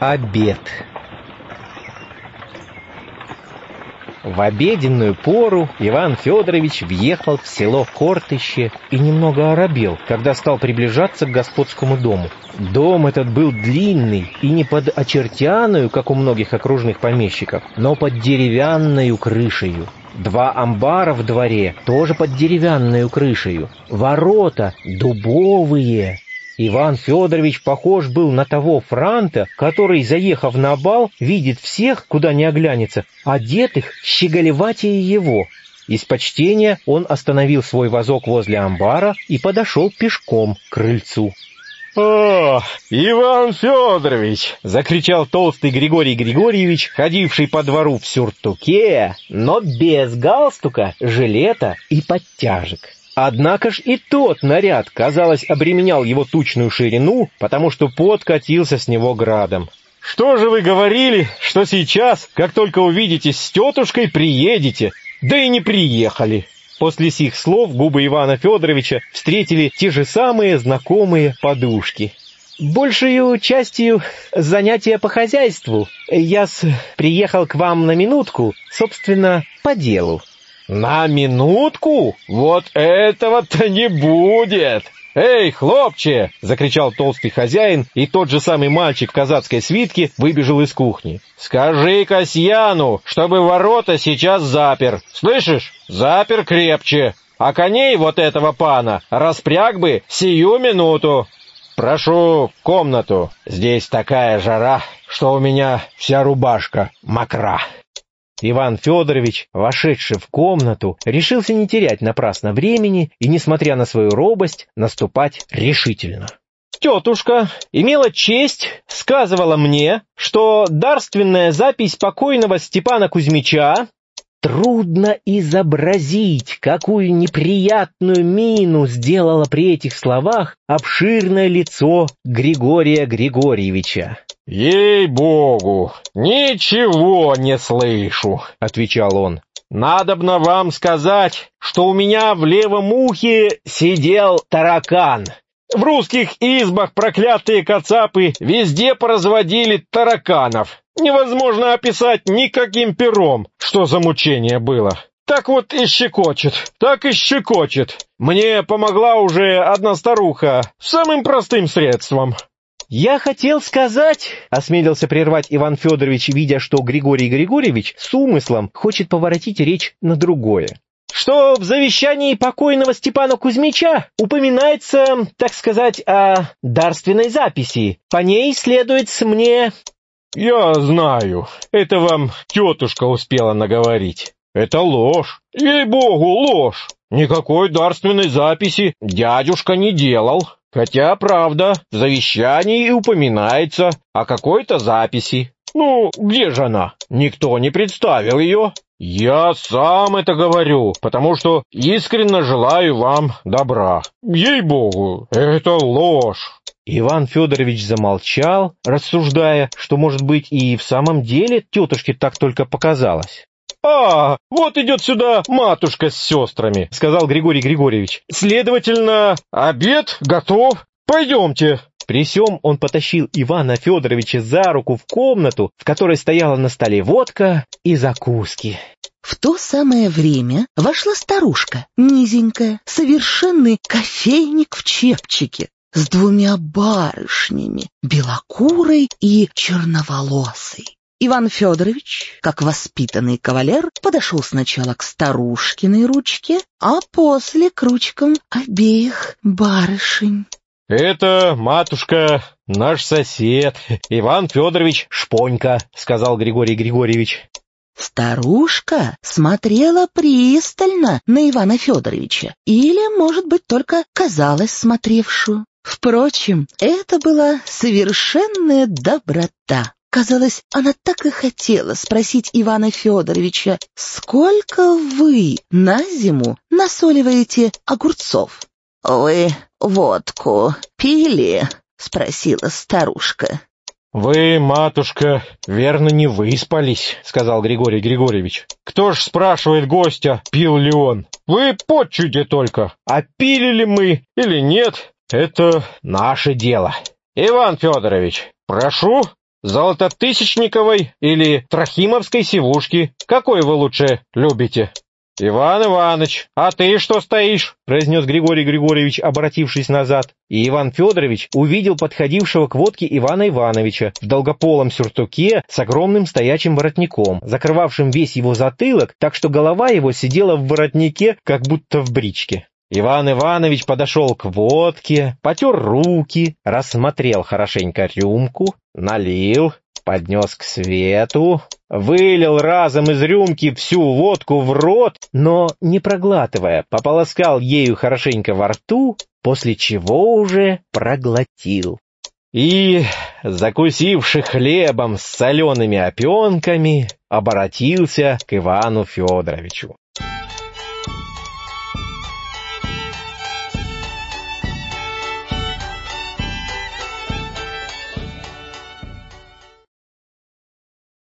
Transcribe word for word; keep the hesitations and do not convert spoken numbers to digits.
Обед. В обеденную пору Иван Федорович въехал в село Кортыще и немного оробел, когда стал приближаться к господскому дому. Дом этот был длинный и не под очертяную, как у многих окружных помещиков, но под деревянную крышею. Два амбара в дворе тоже под деревянную крышею. Ворота дубовые. Иван Федорович похож был на того франта, который, заехав на бал, видит всех, куда ни оглянется, одетых щеголеватее его. Из почтения он остановил свой вазок возле амбара и подошел пешком к крыльцу. «О, Иван Федорович!» — закричал толстый Григорий Григорьевич, ходивший по двору в сюртуке, но без галстука, жилета и подтяжек. Однако ж и тот наряд, казалось, обременял его тучную ширину, потому что пот катился с него градом. «Что же вы говорили, что сейчас, как только увидитесь с тетушкой, приедете? Да и не приехали!» После сих слов губы Ивана Федоровича встретили те же самые знакомые подушки. «Большею частью занятия по хозяйству. Я-с приехал к вам на минутку, собственно, по делу». «На минутку? Вот этого-то не будет! Эй, хлопче!» — закричал толстый хозяин, и тот же самый мальчик в казацкой свитке выбежал из кухни. «Скажи Касьяну, чтобы ворота сейчас запер. Слышишь? Запер крепче. А коней вот этого пана распряг бы сию минуту. Прошу в комнату. Здесь такая жара, что у меня вся рубашка мокра». Иван Федорович, вошедший в комнату, решился не терять напрасно времени и, несмотря на свою робость, наступать решительно. «Тетушка имела честь, сказывала мне, что дарственная запись покойного Степана Кузьмича...» Трудно изобразить, какую неприятную мину сделало при этих словах обширное лицо Григория Григорьевича. «Ей-богу, ничего не слышу», — отвечал он. «Надобно вам сказать, что у меня в левом ухе сидел таракан. В русских избах проклятые кацапы везде поразводили тараканов. Невозможно описать никаким пером, что за мучение было. Так вот и щекочет, так и щекочет. Мне помогла уже одна старуха самым простым средством». «Я хотел сказать», — осмелился прервать Иван Федорович, видя, что Григорий Григорьевич с умыслом хочет поворотить речь на другое, «что в завещании покойного Степана Кузьмича упоминается, так сказать, о дарственной записи. По ней следует мне...» «Я знаю, это вам тетушка успела наговорить. Это ложь, ей-богу, ложь. Никакой дарственной записи дядюшка не делал. Хотя, правда, в завещании и упоминается о какой-то записи. Ну, где же она? Никто не представил ее. Я сам это говорю, потому что искренне желаю вам добра. Ей-богу, это ложь». Иван Федорович замолчал, рассуждая, что, может быть, и в самом деле тетушке так только показалось. «А, вот идет сюда матушка с сестрами», — сказал Григорий Григорьевич. «Следовательно, обед готов. Пойдемте». При сём он потащил Ивана Федоровича за руку в комнату, в которой стояла на столе водка и закуски. В то самое время вошла старушка, низенькая, совершенный кофейник в чепчике, с двумя барышнями, белокурой и черноволосой. Иван Федорович, как воспитанный кавалер, подошел сначала к старушкиной ручке, а после к ручкам обеих барышень. «Это, матушка, наш сосед, Иван Федорович Шпонька», — сказал Григорий Григорьевич. Старушка смотрела пристально на Ивана Федоровича, или, может быть, только казалась смотревшую. Впрочем, это была совершенная доброта. Казалось, она так и хотела спросить Ивана Федоровича, сколько вы на зиму насоливаете огурцов? «Вы водку пили?» — спросила старушка. «Вы, матушка, верно, не выспались», — сказал Григорий Григорьевич. «Кто ж спрашивает гостя, пил ли он? Вы почуйте только, а пили ли мы или нет, это наше дело. Иван Федорович, прошу». золототысячниковой или трохимовской сивушки? Какой вы лучше любите?» «Иван Иваныч, а ты что стоишь?» — произнес Григорий Григорьевич, обратившись назад. И Иван Федорович увидел подходившего к водке Ивана Ивановича в долгополом сюртуке с огромным стоячим воротником, закрывавшим весь его затылок, так что голова его сидела в воротнике, как будто в бричке. Иван Иванович подошел к водке, потер руки, рассмотрел хорошенько рюмку, налил, поднес к свету, вылил разом из рюмки всю водку в рот, но, не проглатывая, пополоскал ею хорошенько во рту, после чего уже проглотил. И, закусивши хлебом с солеными опенками, обратился к Ивану Федоровичу.